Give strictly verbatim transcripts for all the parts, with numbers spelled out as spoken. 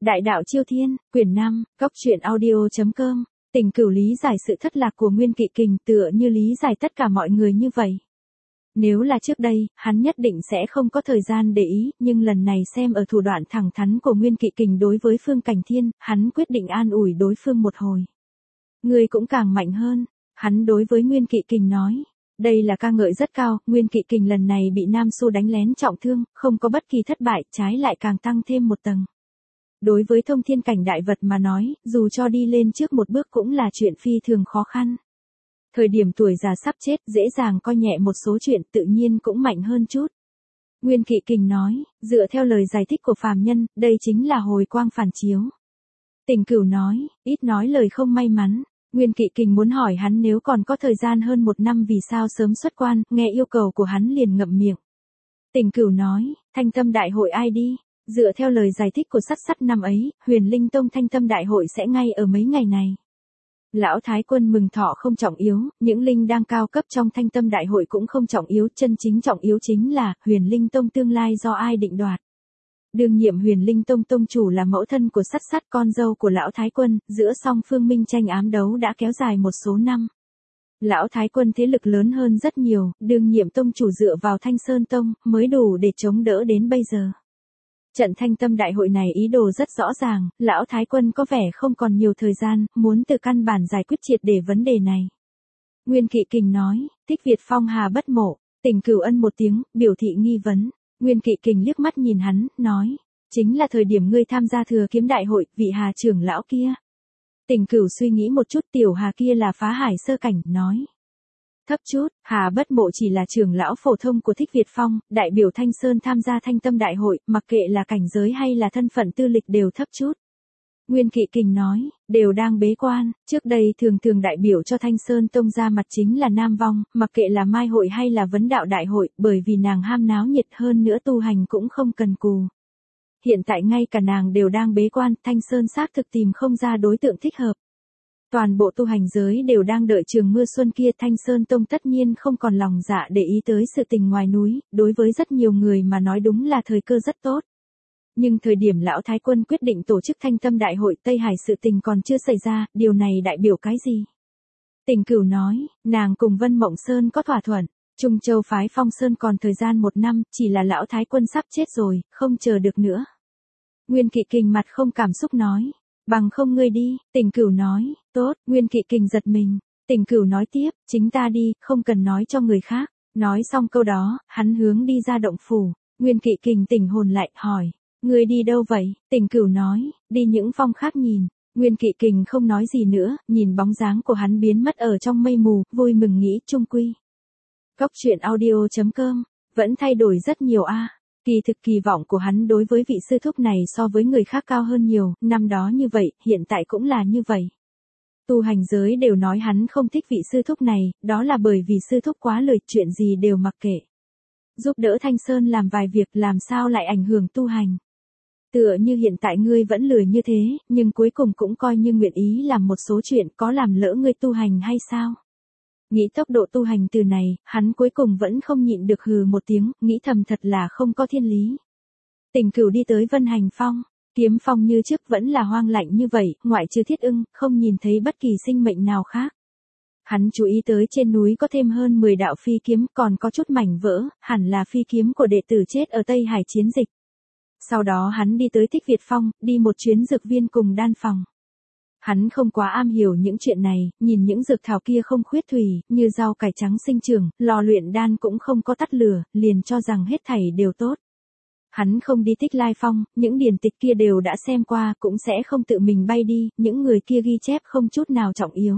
Đại đạo Chiêu Thiên, quyển năm, góc truyện audio chấm com. Tình Cửu lý giải sự thất lạc của Nguyên Kỵ Kình tựa như lý giải tất cả mọi người như vậy. Nếu là trước đây, hắn nhất định sẽ không có thời gian để ý, nhưng lần này xem ở thủ đoạn thẳng thắn của Nguyên Kỵ Kình đối với Phương Cảnh Thiên, hắn quyết định an ủi đối phương một hồi. Ngươi cũng càng mạnh hơn, hắn đối với Nguyên Kỵ Kình nói. Đây là ca ngợi rất cao, Nguyên Kỵ Kình lần này bị Nam Xu đánh lén trọng thương, không có bất kỳ thất bại, trái lại càng tăng thêm một tầng. Đối với thông thiên cảnh đại vật mà nói, dù cho đi lên trước một bước cũng là chuyện phi thường khó khăn. Thời điểm tuổi già sắp chết, dễ dàng coi nhẹ một số chuyện, tự nhiên cũng mạnh hơn chút. Nguyên Kỵ Kình nói, dựa theo lời giải thích của phàm nhân, đây chính là hồi quang phản chiếu. Tình Cửu nói, ít nói lời không may mắn. Nguyên Kỵ Kình muốn hỏi hắn nếu còn có thời gian hơn một năm vì sao sớm xuất quan, nghe yêu cầu của hắn liền ngậm miệng. Tình Cửu nói, Thanh Tâm Đại hội ai đi? Dựa theo lời giải thích của Sắt Sắt năm ấy, Huyền Linh Tông Thanh Tâm Đại hội sẽ ngay ở mấy ngày này. Lão Thái Quân mừng thọ không trọng yếu, những linh đang cao cấp trong Thanh Tâm Đại hội cũng không trọng yếu, chân chính trọng yếu chính là Huyền Linh Tông tương lai do ai định đoạt. Đương nhiệm Huyền Linh Tông tông chủ là mẫu thân của Sắt Sắt, con dâu của Lão Thái Quân, giữa song phương minh tranh ám đấu đã kéo dài một số năm. Lão Thái Quân thế lực lớn hơn rất nhiều, đương nhiệm tông chủ dựa vào Thanh Sơn Tông mới đủ để chống đỡ đến bây giờ. Trận Thanh Tâm Đại hội này ý đồ rất rõ ràng, Lão Thái Quân có vẻ không còn nhiều thời gian, muốn từ căn bản giải quyết triệt để vấn đề này. Nguyên Kỵ Kình nói, Thích Việt phong hà bất mộ. Tình Cửu ân một tiếng, biểu thị nghi vấn. Nguyên Kỵ Kình liếc mắt nhìn hắn, nói, chính là thời điểm ngươi tham gia Thừa Kiếm Đại hội, vị Hà trưởng lão kia. Tình Cửu suy nghĩ một chút, tiểu Hà kia là phá hải sơ cảnh, nói. Thấp chút, Hà bất mộ chỉ là trưởng lão phổ thông của Thích Việt Phong, đại biểu Thanh Sơn tham gia Thanh Tâm Đại hội, mặc kệ là cảnh giới hay là thân phận tư lịch đều thấp chút. Nguyên Kỵ Kình nói, đều đang bế quan, trước đây thường thường đại biểu cho Thanh Sơn Tông ra mặt chính là Nam Vong, mặc kệ là Mai hội hay là Vấn Đạo Đại hội, bởi vì nàng ham náo nhiệt hơn nữa tu hành cũng không cần cù. Hiện tại ngay cả nàng đều đang bế quan, Thanh Sơn xác thực tìm không ra đối tượng thích hợp. Toàn bộ tu hành giới đều đang đợi trường mưa xuân kia, Thanh Sơn Tông tất nhiên không còn lòng dạ để ý tới sự tình ngoài núi, đối với rất nhiều người mà nói đúng là thời cơ rất tốt. Nhưng thời điểm Lão Thái Quân quyết định tổ chức Thanh Tâm Đại hội, Tây Hải sự tình còn chưa xảy ra, điều này đại biểu cái gì? Tình Cửu nói, nàng cùng Vân Mộng Sơn có thỏa thuận, Trung Châu phái Phong Sơn còn thời gian một năm, chỉ là Lão Thái Quân sắp chết rồi, không chờ được nữa. Nguyên Kỵ Kình mặt không cảm xúc nói. Bằng không ngươi đi, Tình Cửu nói, tốt, Nguyên Kỵ Kình giật mình. Tình Cửu nói tiếp, chính ta đi, không cần nói cho người khác. Nói xong câu đó, hắn hướng đi ra động phủ. Nguyên Kỵ Kình tỉnh hồn lại, hỏi, ngươi đi đâu vậy? Tình Cửu nói, đi những phong khác nhìn. Nguyên Kỵ Kình không nói gì nữa, nhìn bóng dáng của hắn biến mất ở trong mây mù, vui mừng nghĩ chung quy. Góc truyện audio chấm com, vẫn thay đổi rất nhiều a. Kỳ thực kỳ vọng của hắn đối với vị sư thúc này so với người khác cao hơn nhiều, năm đó như vậy, hiện tại cũng là như vậy. Tu hành giới đều nói hắn không thích vị sư thúc này, đó là bởi vì sư thúc quá lười, chuyện gì đều mặc kệ. Giúp đỡ Thanh Sơn làm vài việc làm sao lại ảnh hưởng tu hành. Tựa như hiện tại ngươi vẫn lười như thế, nhưng cuối cùng cũng coi như nguyện ý làm một số chuyện, có làm lỡ ngươi tu hành hay sao? Nghĩ tốc độ tu hành từ này, hắn cuối cùng vẫn không nhịn được hừ một tiếng, nghĩ thầm thật là không có thiên lý. Tình Cửu đi tới Vân Hành Phong, kiếm phong như trước vẫn là hoang lạnh như vậy, ngoại trừ Thiết Ưng, không nhìn thấy bất kỳ sinh mệnh nào khác. Hắn chú ý tới trên núi có thêm hơn mười đạo phi kiếm, còn có chút mảnh vỡ, hẳn là phi kiếm của đệ tử chết ở Tây Hải chiến dịch. Sau đó hắn đi tới Thích Việt Phong, đi một chuyến dược viên cùng đan phòng. Hắn không quá am hiểu những chuyện này, nhìn những dược thảo kia không khuyết thủy, như rau cải trắng sinh trưởng, lò luyện đan cũng không có tắt lửa, liền cho rằng hết thảy đều tốt. Hắn không đi Tích Lai Phong, những điển tịch kia đều đã xem qua, cũng sẽ không tự mình bay đi, những người kia ghi chép không chút nào trọng yếu.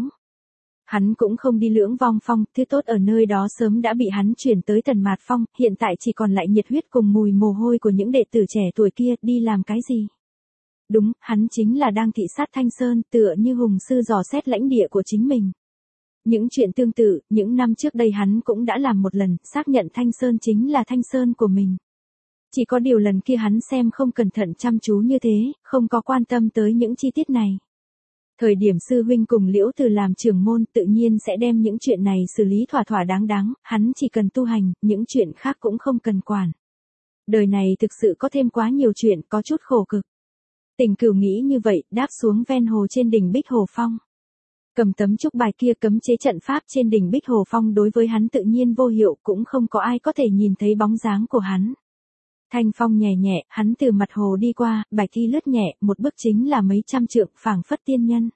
Hắn cũng không đi Lưỡng Vong Phong, thứ tốt ở nơi đó sớm đã bị hắn chuyển tới Tần Mạt Phong, hiện tại chỉ còn lại nhiệt huyết cùng mùi mồ hôi của những đệ tử trẻ tuổi kia, đi làm cái gì? Đúng, hắn chính là đang thị sát Thanh Sơn, tựa như hùng sư dò xét lãnh địa của chính mình. Những chuyện tương tự, những năm trước đây hắn cũng đã làm một lần, xác nhận Thanh Sơn chính là Thanh Sơn của mình. Chỉ có điều lần kia hắn xem không cẩn thận chăm chú như thế, không có quan tâm tới những chi tiết này. Thời điểm sư huynh cùng Liễu Từ làm trưởng môn tự nhiên sẽ đem những chuyện này xử lý thỏa thỏa đáng đáng, hắn chỉ cần tu hành, những chuyện khác cũng không cần quản. Đời này thực sự có thêm quá nhiều chuyện, có chút khổ cực. Tình Cửu nghĩ như vậy, đáp xuống ven hồ trên đỉnh Bích Hồ Phong. Cầm tấm trúc bài kia cấm chế trận pháp trên đỉnh Bích Hồ Phong đối với hắn tự nhiên vô hiệu, cũng không có ai có thể nhìn thấy bóng dáng của hắn. Thanh phong nhẹ nhẹ, hắn từ mặt hồ đi qua, bạch thi lướt nhẹ, một bước chính là mấy trăm trượng, phảng phất tiên nhân.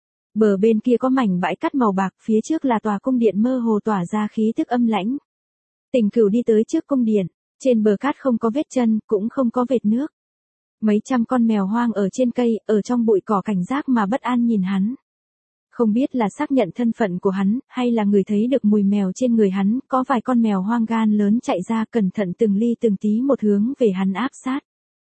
Bờ bên kia có mảnh bãi cát màu bạc, phía trước là tòa cung điện mơ hồ tỏa ra khí tức âm lãnh. Tình Cửu đi tới trước cung điện, trên bờ cát không có vết chân, cũng không có vệt nước. Mấy trăm con mèo hoang ở trên cây, ở trong bụi cỏ cảnh giác mà bất an nhìn hắn. Không biết là xác nhận thân phận của hắn, hay là người thấy được mùi mèo trên người hắn, có vài con mèo hoang gan lớn chạy ra cẩn thận từng ly từng tí một hướng về hắn áp sát.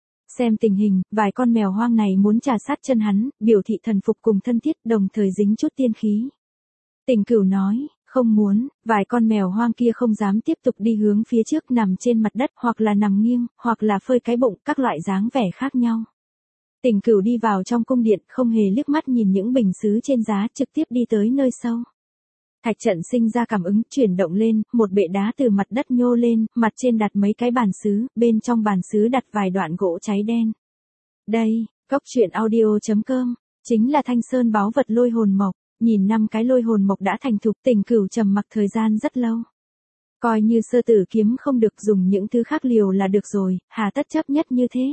Xem tình hình, vài con mèo hoang này muốn trà sát chân hắn, biểu thị thần phục cùng thân thiết, đồng thời dính chút tiên khí. Tình Cửu nói, không muốn, vài con mèo hoang kia không dám tiếp tục đi hướng phía trước, nằm trên mặt đất, hoặc là nằm nghiêng, hoặc là phơi cái bụng, các loại dáng vẻ khác nhau. Tình Cửu đi vào trong cung điện, không hề liếc mắt nhìn những bình sứ trên giá, trực tiếp đi tới nơi sâu. Thạch trận sinh ra cảm ứng, chuyển động lên, một bệ đá từ mặt đất nhô lên, mặt trên đặt mấy cái bàn sứ, bên trong bàn sứ đặt vài đoạn gỗ cháy đen. Đây, cốc truyện audio chấm com, chính là Thanh Sơn báu vật lôi hồn mộc. Nhìn năm cái lôi hồn mộc đã thành thục, Tình Cửu trầm mặc thời gian rất lâu. Coi như sơ tử kiếm không được, dùng những thứ khác liều là được rồi, hà tất chấp nhất như thế.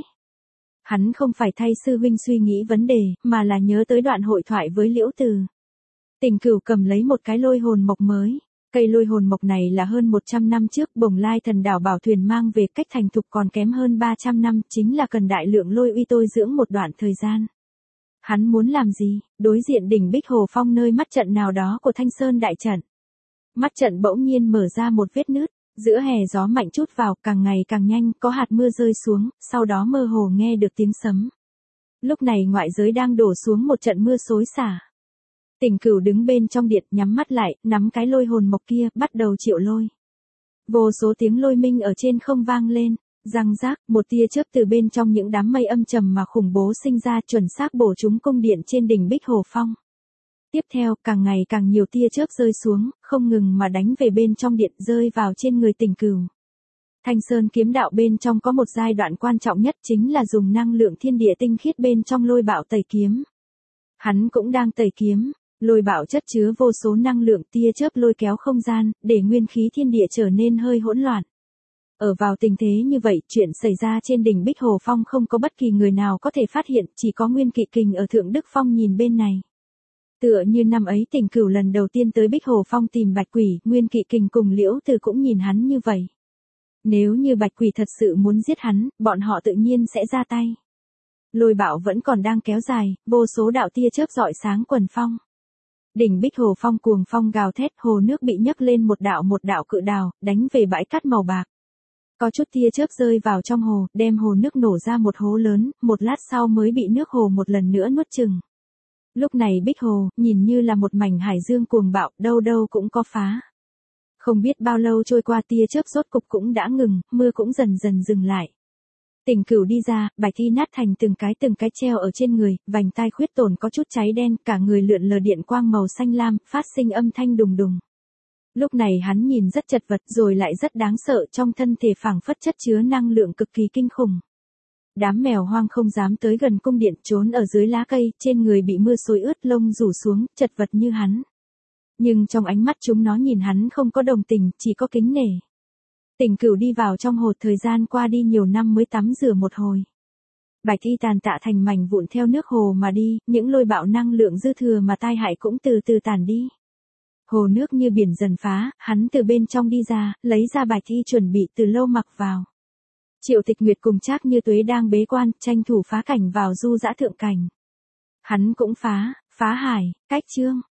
Hắn không phải thay sư huynh suy nghĩ vấn đề, mà là nhớ tới đoạn hội thoại với Liễu Từ. Tình Cửu cầm lấy một cái lôi hồn mộc mới. Cây lôi hồn mộc này là hơn một trăm năm trước Bồng Lai Thần Đảo bảo thuyền mang về, cách thành thục còn kém hơn ba trăm năm, chính là cần đại lượng lôi uy tôi dưỡng một đoạn thời gian. Hắn muốn làm gì? Đối diện đỉnh Bích Hồ Phong nơi mắt trận nào đó của Thanh Sơn đại trận. Mắt trận bỗng nhiên mở ra một vết nứt, giữa hè gió mạnh chút vào, càng ngày càng nhanh, có hạt mưa rơi xuống, sau đó mơ hồ nghe được tiếng sấm. Lúc này ngoại giới đang đổ xuống một trận mưa xối xả. Tình Cửu đứng bên trong điện, nhắm mắt lại, nắm cái lôi hồn mộc kia, bắt đầu triệu lôi. Vô số tiếng lôi minh ở trên không vang lên. Răng rác, một tia chớp từ bên trong những đám mây âm trầm mà khủng bố sinh ra, chuẩn xác bổ trúng cung điện trên đỉnh Bích Hồ Phong. Tiếp theo, càng ngày càng nhiều tia chớp rơi xuống, không ngừng mà đánh về bên trong điện, rơi vào trên người Tình Cửu. Thanh Sơn kiếm đạo bên trong có một giai đoạn quan trọng nhất, chính là dùng năng lượng thiên địa tinh khiết bên trong lôi bạo tẩy kiếm. Hắn cũng đang tẩy kiếm. Lôi bạo chất chứa vô số năng lượng, tia chớp lôi kéo không gian, để nguyên khí thiên địa trở nên hơi hỗn loạn. Ở vào tình thế như vậy, chuyện xảy ra trên đỉnh Bích Hồ Phong không có bất kỳ người nào có thể phát hiện, chỉ có Nguyên Kỵ Kình ở Thượng Đức Phong nhìn bên này. Tựa như năm ấy Tình Cửu lần đầu tiên tới Bích Hồ Phong tìm Bạch Quỷ, Nguyên Kỵ Kình cùng Liễu Từ cũng nhìn hắn như vậy. Nếu như Bạch Quỷ thật sự muốn giết hắn, bọn họ tự nhiên sẽ ra tay. Lôi bạo vẫn còn đang kéo dài, vô số đạo tia chớp rọi sáng quần phong. Đỉnh Bích Hồ Phong cuồng phong gào thét, hồ nước bị nhấc lên một đạo một đạo cự đào, đánh về bãi cát màu bạc. Có chút tia chớp rơi vào trong hồ, đem hồ nước nổ ra một hố lớn, một lát sau mới bị nước hồ một lần nữa nuốt chừng. Lúc này Bích Hồ, nhìn như là một mảnh hải dương cuồng bạo, đâu đâu cũng có phá. Không biết bao lâu trôi qua, tia chớp rốt cục cũng đã ngừng, mưa cũng dần dần dừng lại. Tình Cửu đi ra, bạch thi nát thành từng cái từng cái treo ở trên người, vành tai khuyết tổn có chút cháy đen, cả người lượn lờ điện quang màu xanh lam, phát sinh âm thanh đùng đùng. Lúc này hắn nhìn rất chật vật, rồi lại rất đáng sợ, trong thân thể phảng phất chất chứa năng lượng cực kỳ kinh khủng. Đám mèo hoang không dám tới gần cung điện, trốn ở dưới lá cây, trên người bị mưa xối ướt, lông rủ xuống, chật vật như hắn. Nhưng trong ánh mắt chúng nó nhìn hắn không có đồng tình, chỉ có kính nể. Tình Cửu đi vào trong hồ, thời gian qua đi nhiều năm mới tắm rửa một hồi. Bạch thi tàn tạ thành mảnh vụn theo nước hồ mà đi, những lôi bạo năng lượng dư thừa mà tai hại cũng từ từ tàn đi. Hồ nước như biển dần phá, hắn từ bên trong đi ra, lấy ra bạch thi chuẩn bị từ lâu mặc vào. Triệu Tịch Nguyệt cùng Trác Như Tuế đang bế quan, tranh thủ phá cảnh vào du dã thượng cảnh. Hắn cũng phá, phá hải, cách chương.